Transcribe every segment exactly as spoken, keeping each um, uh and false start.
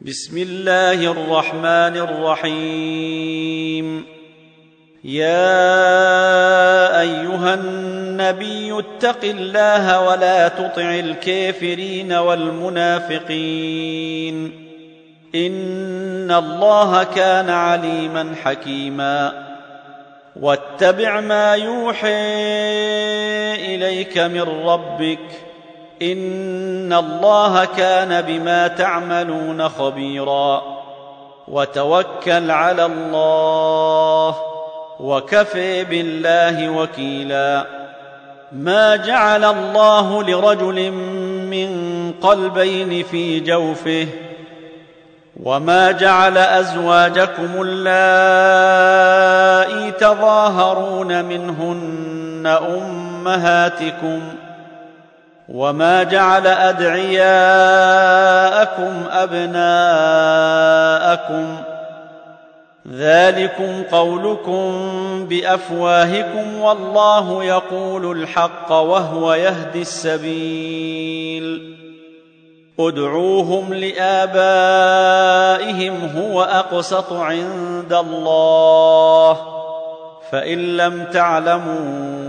بسم الله الرحمن الرحيم. يا أيها النبي اتق الله ولا تطع الكافرين والمنافقين إن الله كان عليما حكيما. واتبع ما يوحى إليك من ربك إن الله كان بما تعملون خبيرا. وتوكل على الله وكفى بالله وكيلا. ما جعل الله لرجل من قلبين في جوفه وما جعل أزواجكم اللائي تظاهرون منهن أمهاتكم وما جعل أدعياءكم أبناءكم ذلكم قولكم بأفواهكم والله يقول الحق وهو يهدي السبيل. ادعوهم لآبائهم هو أقسط عند الله فإن لم تعلموا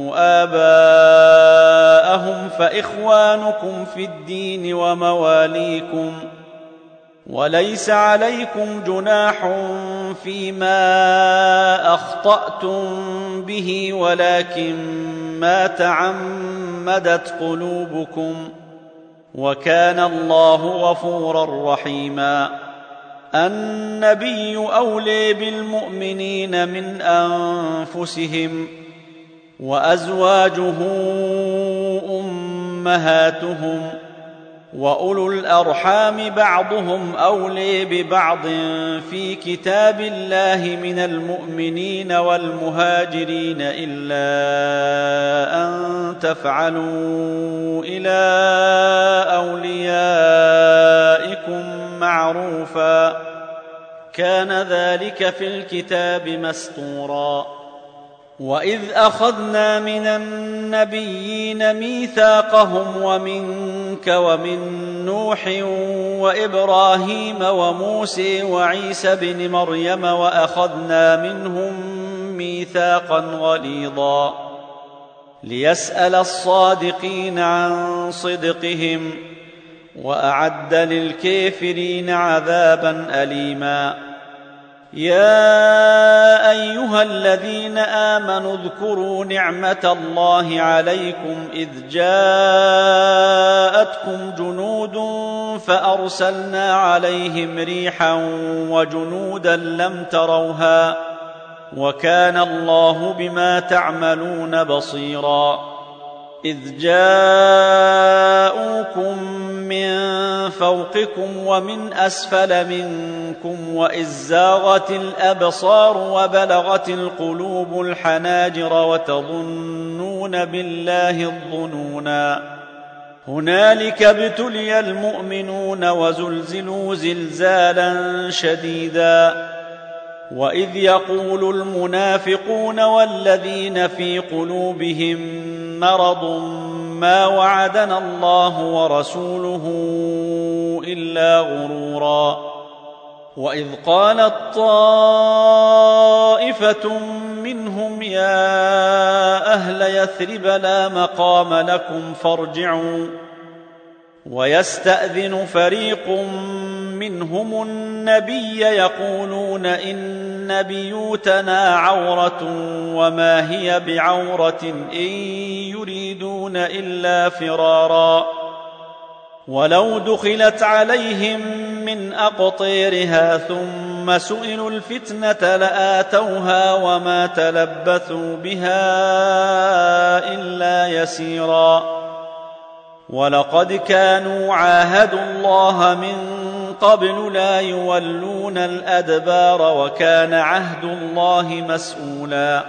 آباءهم فإخوانكم في الدين ومواليكم وليس عليكم جناح فيما أخطأتم به ولكن ما تعمدت قلوبكم وكان الله غفورا رحيما. النبي أولى بالمؤمنين من أنفسهم وأزواجه أمهاتهم وأولو الأرحام بعضهم أولى ببعض في كتاب الله من المؤمنين والمهاجرين إلا أن تفعلوا إلى أوليائكم معروفا كان ذلك في الكتاب مسطورا. وإذ أخذنا من النبيين ميثاقهم ومنك ومن نوح وإبراهيم وموسى وعيسى بن مريم وأخذنا منهم ميثاقا غليظا ليسأل الصادقين عن صدقهم وأعد للكافرين عذابا أليما. يا أيها الذين آمنوا اذكروا نعمة الله عليكم إذ جاءتكم جنود فأرسلنا عليهم ريحا وجنودا لم تروها وكان الله بما تعملون بصيرا. إذ جاءوكم من فوقكم ومن أسفل منكم وإذ زاغت الأبصار وبلغت القلوب الحناجر وتظنون بالله الظنونا هنالك ابتلي المؤمنون وزلزلوا زلزالا شديدا. وإذ يقول المنافقون والذين في قلوبهم مرض ما وعدنا الله ورسوله إلا غرورا. وإذ قالت طائفة منهم يا أهل يثرب لا مقام لكم فارجعوا ويستأذن فريق منهم النبي يقولون إن بيوتنا عورة وما هي بعورة إن يريدون إلا فرارا ولو دخلت عليهم من أقطيرها ثم سئلوا الفتنة لآتوها وما تلبثوا بها إلا يسيرا. ولقد كانوا عاهدوا الله من قبل لا يولون الأدبار وكان عهد الله مسؤولا.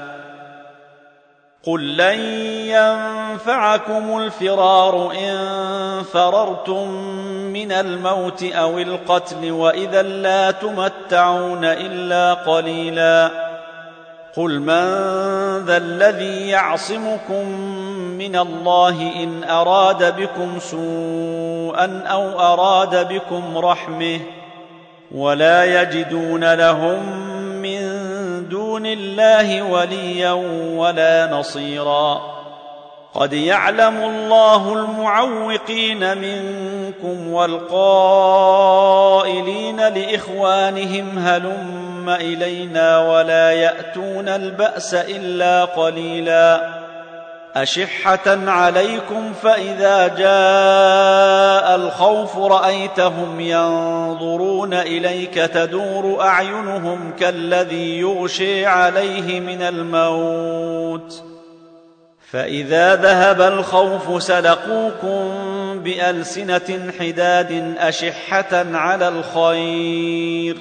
قل لن ينفعكم الفرار إن فررتم من الموت أو القتل وإذا لا تمتعون إلا قليلا. قل من ذا الذي يعصمكم من الله إن أراد بكم سوءا أو أراد بكم رحمه ولا يجدون لهم من دون الله وليا ولا نصيرا. قد يعلم الله المعوقين منكم والقائلين لإخوانهم هلم إلينا ولا يأتون البأس إلا قليلا. أشحة عليكم فإذا جاء الخوف رأيتهم ينظرون إليك تدور أعينهم كالذي يغشي عليه من الموت، فإذا ذهب الخوف سلقوكم بألسنة حداد أشحة على الخير.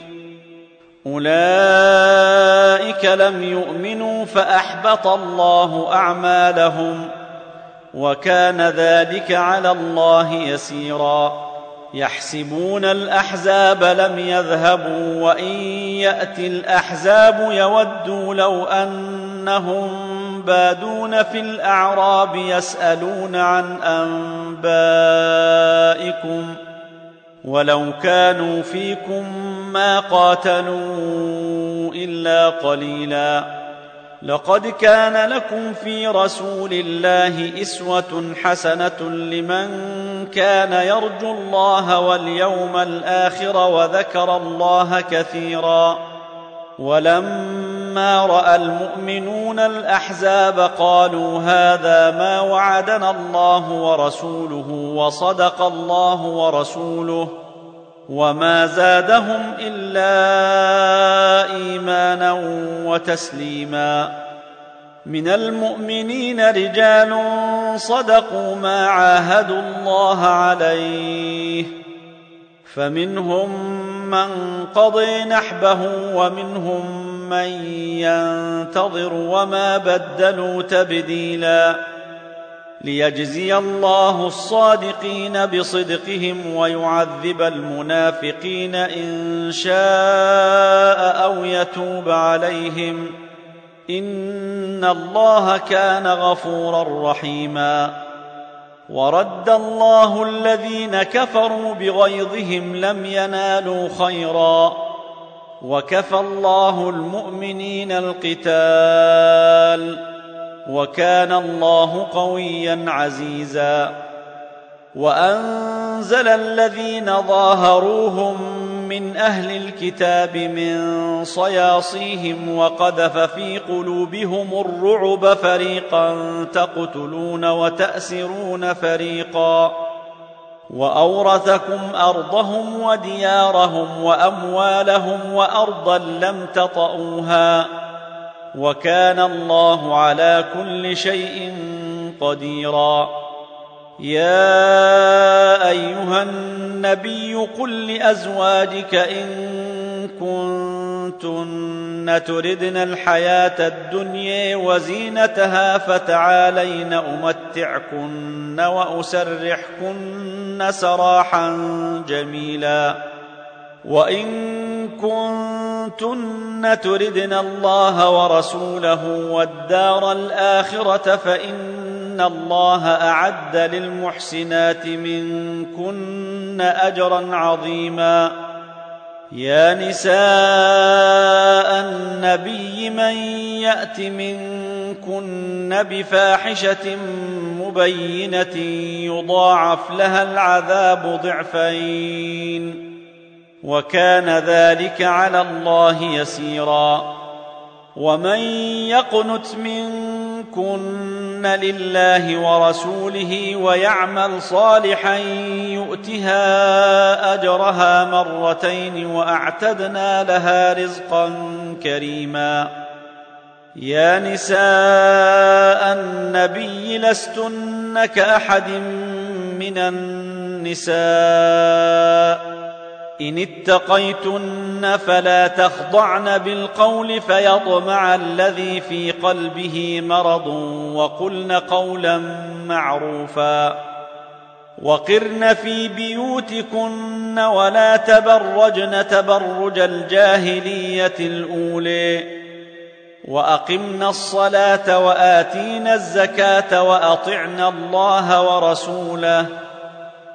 أولئك لم يؤمنوا فأحبط الله أعمالهم، وكان ذلك على الله يسيرا. يحسبون الأحزاب لم يذهبوا وإن يأتي الأحزاب يودوا لو أنهم بادون في الأعراب يسألون عن أنبائكم ولو كانوا فيكم ما قاتلوا إلا قليلا. لقد كان لكم في رسول الله أسوة حسنة لمن كان يرجو الله واليوم الآخر وذكر الله كثيرا. ولما رأى المؤمنون الأحزاب قالوا هذا ما وعدنا الله ورسوله وصدق الله ورسوله، وما زادهم إلا إيمانا وتسليما. من المؤمنين رجال صدقوا ما عاهدوا الله عليه، فمنهم من قضي نحبه ومنهم من ينتظر وما بدلوا تبديلا. ليجزي الله الصادقين بصدقهم ويعذب المنافقين إن شاء أو يتوب عليهم، إن الله كان غفورا رحيما. ورد الله الذين كفروا بغيظهم لم ينالوا خيرا، وكفى الله المؤمنين القتال، وكان الله قويا عزيزا. وأنزل الذين ظاهروهم من أهل الكتاب من صياصيهم وقذف في قلوبهم الرعب فريقا تقتلون وتأسرون فريقا، وأورثكم أرضهم وديارهم وأموالهم وأرضا لم تطئوها، وكان الله على كل شيء قديرا. يا أيها النبي قل لأزواجك إن كنتن تردن الحياة الدنيا وزينتها فتعالين أمتعكن وأسرحكن سراحا جميلا. وإن كنتن تردن الله ورسوله والدار الآخرة فإن الله أعد للمحسنات منكن أجرا عظيما. يا نساء النبي من يأت منكن بفاحشة مبينة يضاعف لها العذاب ضعفين، وكان ذلك على الله يسيرا. ومن يقنت منكن لله ورسوله ويعمل صالحا يؤتها أجرها مرتين وأعتدنا لها رزقا كريما. يا نساء النبي لستن كأحد من النساء إن اتقيتن فلا تخضعن بالقول فيطمع الذي في قلبه مرض وقلن قولا معروفا. وقرن في بيوتكن ولا تبرجن تبرج الجاهلية الأولى، وأقمن الصلاة وآتين الزكاة وأطعن الله ورسوله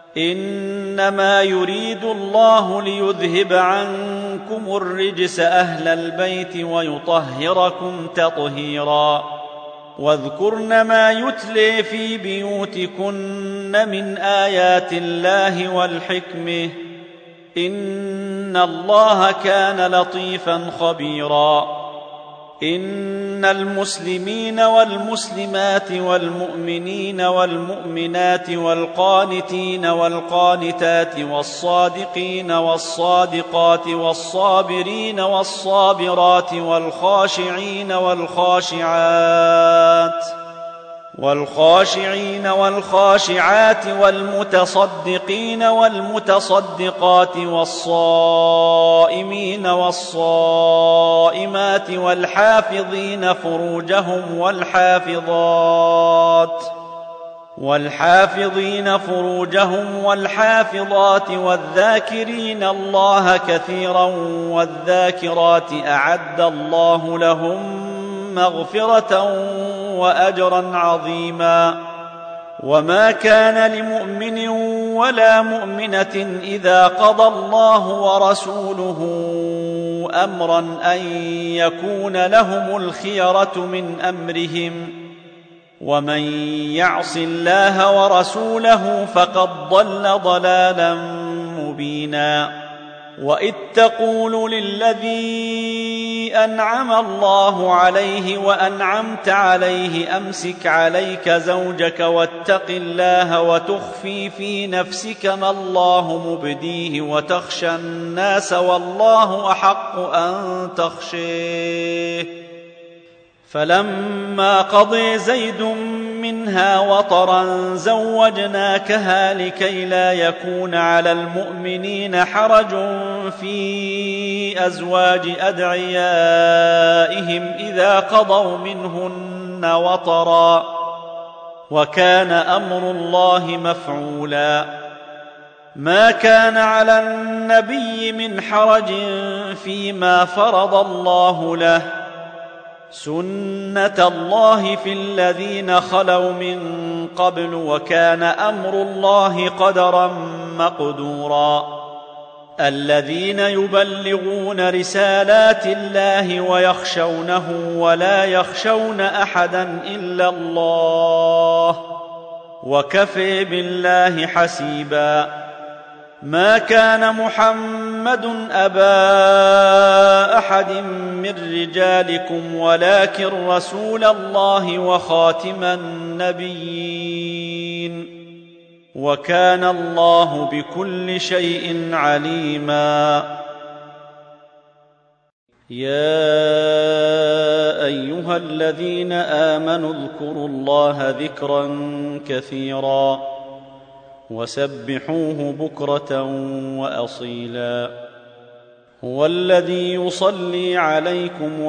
إنما يريد الله ليذهب عنكم الرجس أهل البيت ويطهركم تطهيرا واذكرن ما يتلي في بيوتكن من آيات الله والحكمة إن الله كان لطيفا خبيرا إن المسلمين والمسلمات والمؤمنين والمؤمنات والقانتين والقانتات والصادقين والصادقات والصابرين والصابرات والخاشعين والخاشعات والخاشعين والخاشعات والمتصدقين والمتصدقات والصائمين والصائمات والحافظين فروجهم والحافظات والحافظين فروجهم والحافظات والذاكرين الله كثيرا والذاكرات أعد الله لهم مغفرة وأجرا عظيما وما كان لمؤمن ولا مؤمنة إذا قضى الله ورسوله أمرا أن يكون لهم الخيرة من أمرهم ومن يعص الله ورسوله فقد ضل ضلالا مبينا وإذ تقول للذي أنعم الله عليه وأنعمت عليه أمسك عليك زوجك واتق الله وتخفي في نفسك ما الله مبديه وتخشى الناس والله أحق أن تخشيه فلما قضي زيد منها وطرا زوجناكها لكي لا يكون على المؤمنين حرج في أزواج أدعيائهم إذا قضوا منهن وطرا وكان أمر الله مفعولا ما كان على النبي من حرج فيما فرض الله له سنة الله في الذين خلوا من قبل وكان أمر الله قدرا مقدورا الذين يبلغون رسالات الله ويخشونه ولا يخشون أحدا إلا الله وكفى بالله حسيبا ما كان محمد أبا أحد من رجالكم ولكن رسول الله وخاتم النبيين وكان الله بكل شيء عليما يا أيها الذين آمنوا اذكروا الله ذكرا كثيرا وسبحوه بكرة وأصيلا هو الذي يصلي عليكم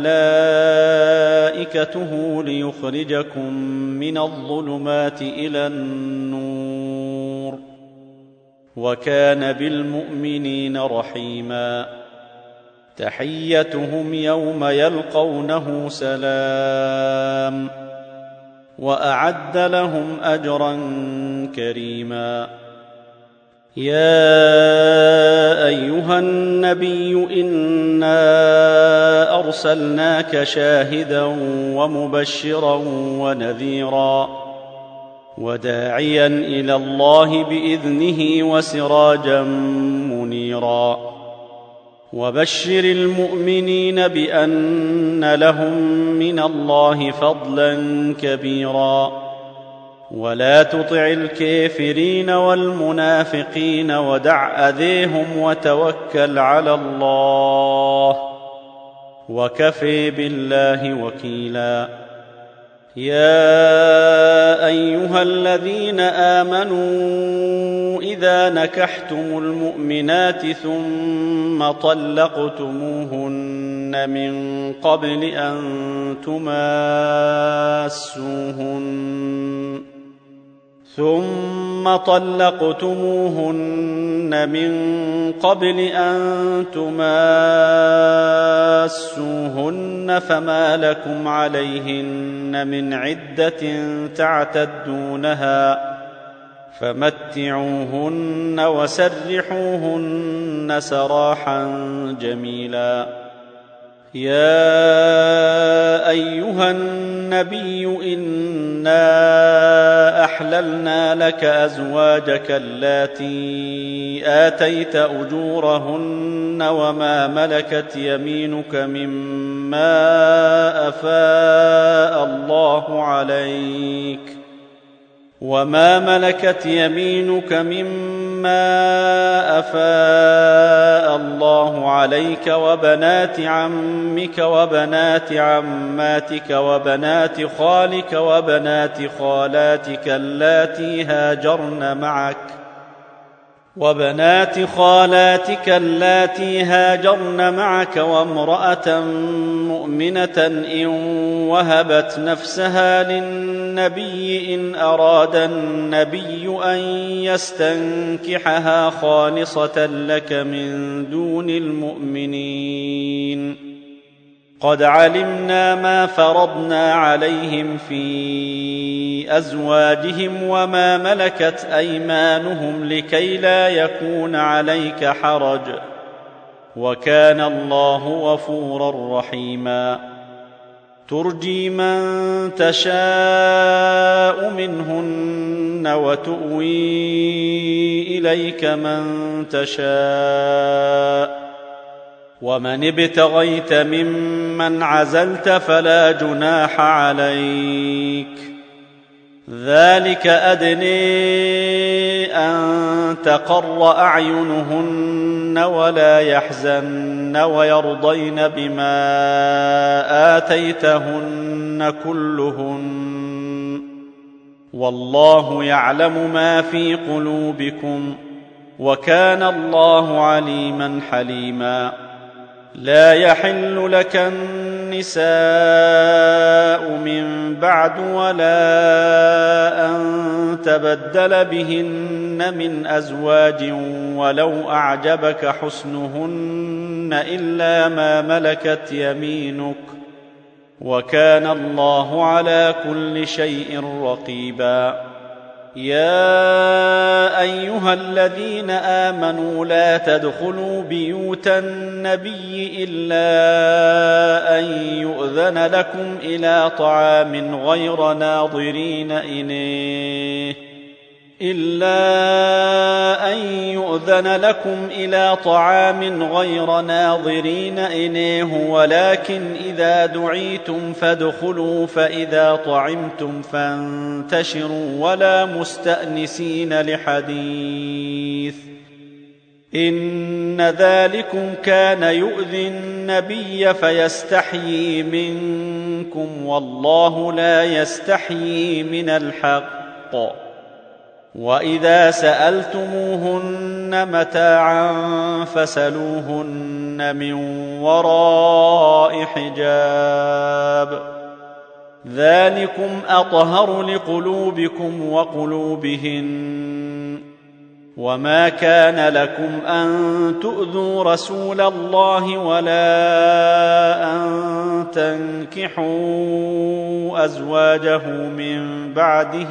وملائكته ليخرجكم من الظلمات إلى النور وكان بالمؤمنين رحيما تحيتهم يوم يلقونه سلام وأعد لهم أجرا كريما يا أيها النبي إنا أرسلناك شاهدا ومبشرا ونذيرا وداعيا إلى الله بإذنه وسراجا منيرا وبشر المؤمنين بأن لهم من الله فضلا كبيرا ولا تطع الكافرين والمنافقين ودع أذيهم وتوكل على الله وكفى بالله وكيلا يا أيها الذين آمنوا إذا نكحتم المؤمنات ثم طلقتموهن من قبل أن تماسوهن ثم طلقتموهن من قبل أن تماسوهن فما لكم عليهن من عدة تعتدونها فمتعوهن وسرحوهن سراحا جميلا. يا أيها النبي إنا أحللنا لك أزواجك اللاتي آتيت أجورهن وما ملكت يمينك مما أفاء الله عليك وما ملكت يمينك مما أفاء الله عليك وبنات عمك وبنات عماتك وبنات خالك وبنات خالاتك اللاتي هاجرن معك وبنات خالاتك اللاتي هاجرن معك وامرأة مؤمنة إن وهبت نفسها للنبي إن أراد النبي أن يستنكحها خالصة لك من دون المؤمنين. قد علمنا ما فرضنا عليهم في أزواجهم وما ملكت أيمانهم لكي لا يكون عليك حرج وكان الله غفورا رحيما. ترجي من تشاء منهن وتؤوي إليك من تشاء ومن ابتغيت ممن عزلت فلا جناح عليك. ذلك أدني أن تقر أعينهن ولا يحزن ويرضين بما آتيتهن كلهن والله يعلم ما في قلوبكم وكان الله عليما حليما. لا يحل لك النساء من بعد ولا أن تبدل بهن من أزواج ولو أعجبك حسنهن إلا ما ملكت يمينك وكان الله على كل شيء رقيبا. يا أيها الذين آمنوا لا تدخلوا بيوت النبي إلا أن يؤذن لكم إلى طعام غير ناظرين إنيه إلا أن يؤذن لكم إلى طعام غير ناظرين إنيه ولكن إذا دعيتم فادخلوا فإذا طعمتم فانتشروا ولا مستأنسين لحديث إن ذلكم كان يؤذي النبي فيستحيي منكم والله لا يستحيي من الحق. وإذا سألتموهن متاعا فاسألوهن من وراء حجاب ذلكم أطهر لقلوبكم وقلوبهن. وما كان لكم أن تؤذوا رسول الله ولا أن تنكحوا أزواجه من بعده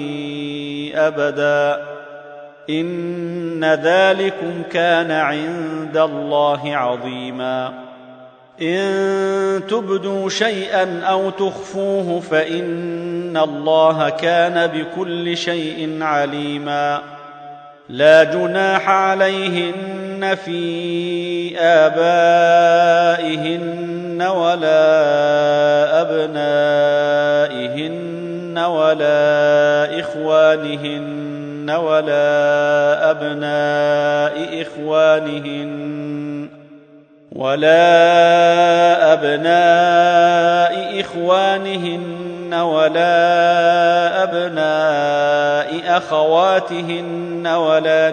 أبدا إن ذلكم كان عند الله عظيما. إن تبدوا شيئا أو تخفوه فإن الله كان بكل شيء عليما. لا جناح عليهن في آبائهن ولا أبنائهن ولا إخوانهن ولا أبناء إخوانهن ولا أبناء إخوانهن ولا أبناء أخواتهن ولا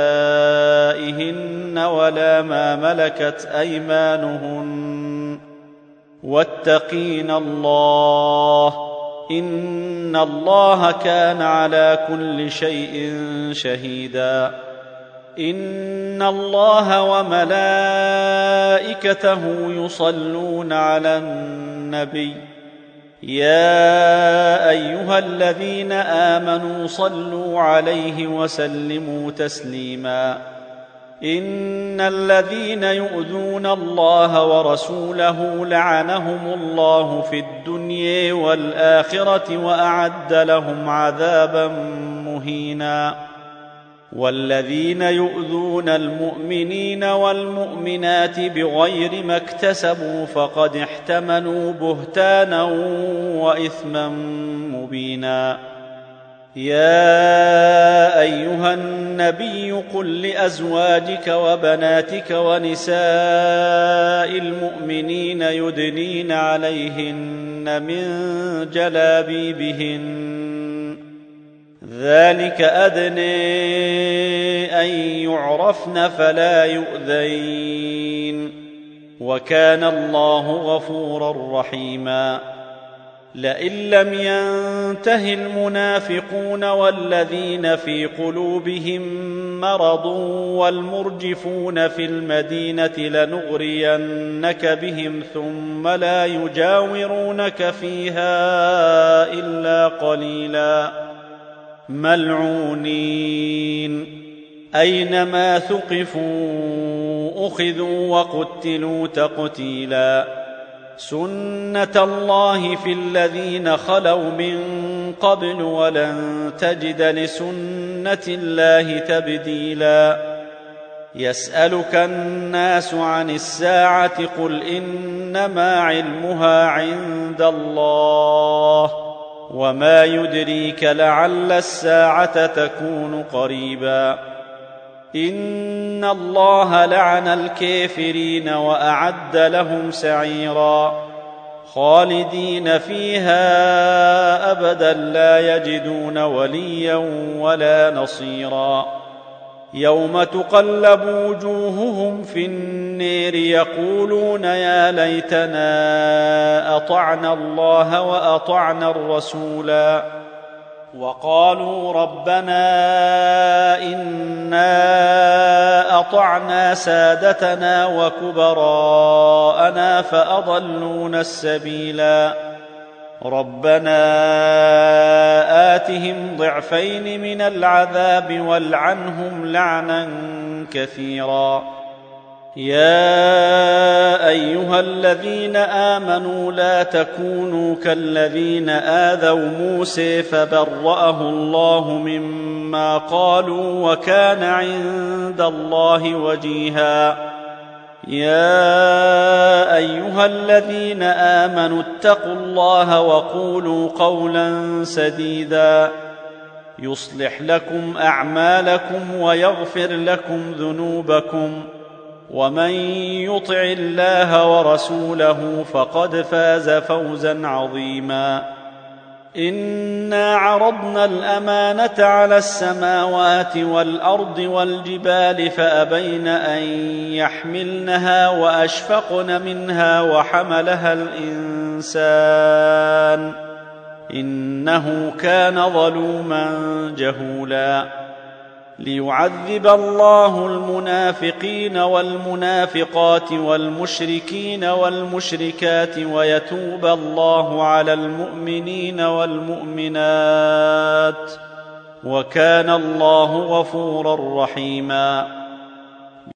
نسائهن ولا ما ملكت أيمانهن واتقين الله إن الله كان على كل شيء شهيدا. إن الله وملائكته يصلون على النبي يا أيها الذين آمنوا صلوا عليه وسلموا تسليما إن الذين يؤذون الله ورسوله لعنهم الله في الدنيا والآخرة وأعد لهم عذابا مهينا والذين يؤذون المؤمنين والمؤمنات بغير ما اكتسبوا فقد احتملوا بهتانا وإثما مبينا يا أيها النبي قل لأزواجك وبناتك ونساء المؤمنين يدنين عليهن من جلابيبهن ذلك أدنى أن يعرفن فلا يؤذين وكان الله غفورا رحيما لئن لم ينته المنافقون والذين في قلوبهم مرض والمرجفون في المدينة لنغرينك بهم ثم لا يجاورونك فيها إلا قليلا ملعونين أينما ثقفوا أخذوا وقتلوا تقتيلا سنة الله في الذين خلوا من قبل ولن تجد لسنة الله تبديلا يسألك الناس عن الساعة قل إنما علمها عند الله وما يدريك لعل الساعة تكون قريبا إن الله لعن الكافرين وأعد لهم سعيرا خالدين فيها أبدا لا يجدون وليا ولا نصيرا يوم تقلب وجوههم في النير يقولون يا ليتنا أطعنا الله وأطعنا الرسولا وقالوا ربنا إنا أطعنا سادتنا وكبراءنا فأضلونا السبيلا ربنا آتهم ضعفين من العذاب والعنهم لعنا كثيرا يا أيها الذين آمنوا لا تكونوا كالذين آذوا موسى فبرأه الله مما قالوا وكان عند الله وجيها يا أيها الذين آمنوا اتقوا الله وقولوا قولا سديدا يصلح لكم أعمالكم ويغفر لكم ذنوبكم ومن يطع الله ورسوله فقد فاز فوزا عظيما إنا عرضنا الأمانة على السماوات والأرض والجبال فأبين أن يحملنها وأشفقن منها وحملها الإنسان إنه كان ظلوما جهولا ليعذب الله المنافقين والمنافقات والمشركين والمشركات ويتوب الله على المؤمنين والمؤمنات وكان الله غفورا رحيما